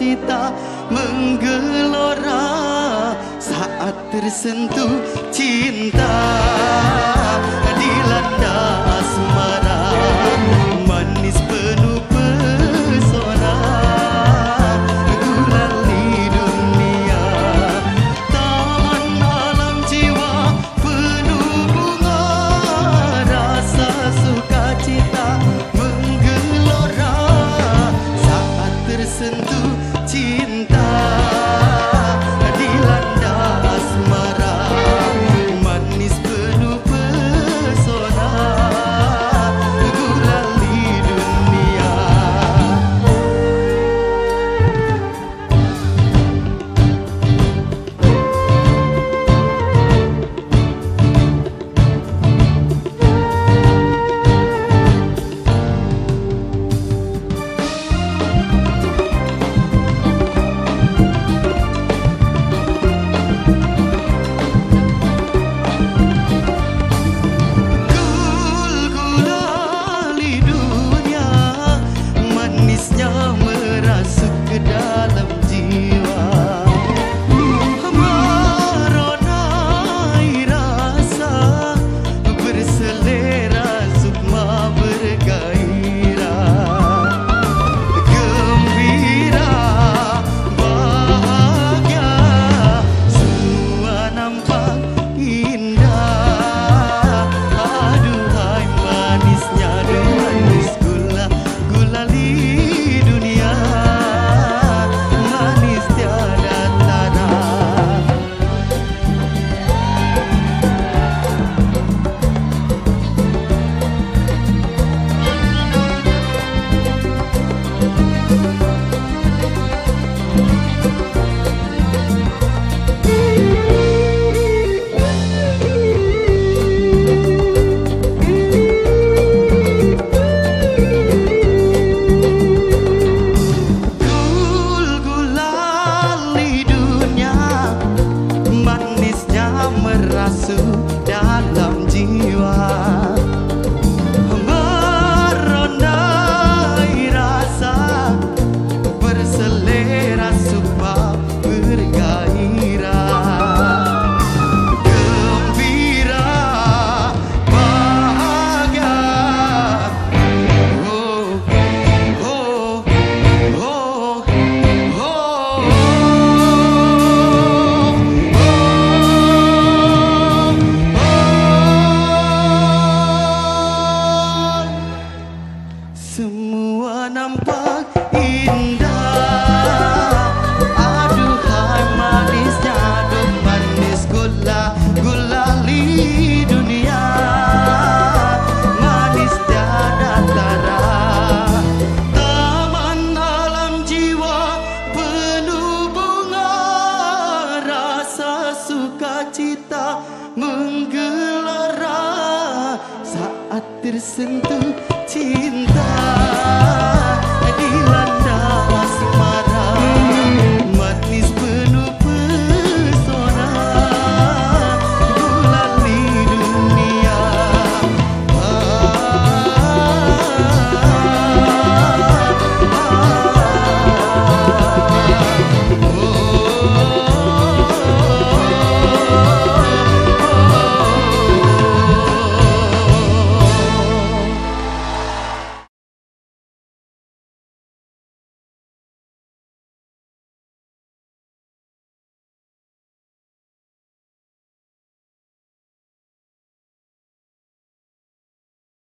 sukacita menggelora saat tersentuh cinta dilanda asmara manis penuh pesona gulali dunia taman alam jiwa penuh bunga rasa sukacita menggelora saat tersentuh cinta dilanda asmara manis penuh pesona gulali dunia. Gul-gulali dunia manisnya merasuk ke dalam jiwa meronai rasa berselera sukma bergairah gembira bahagia semua nampak indah aduhai manisnya manis gula gulali dunia manis tiada tara. Gul-gulali dunia manisnya merasuk dalam jiwa merondai rasa berselera suka bergairah gembira bahagia oh oh oh semua nampak indah aduhai manisnya manis gula gulali dunia manis tiada tara taman alam jiwa penuh bunga rasa sukacita menggelora saat tersentuh cinta.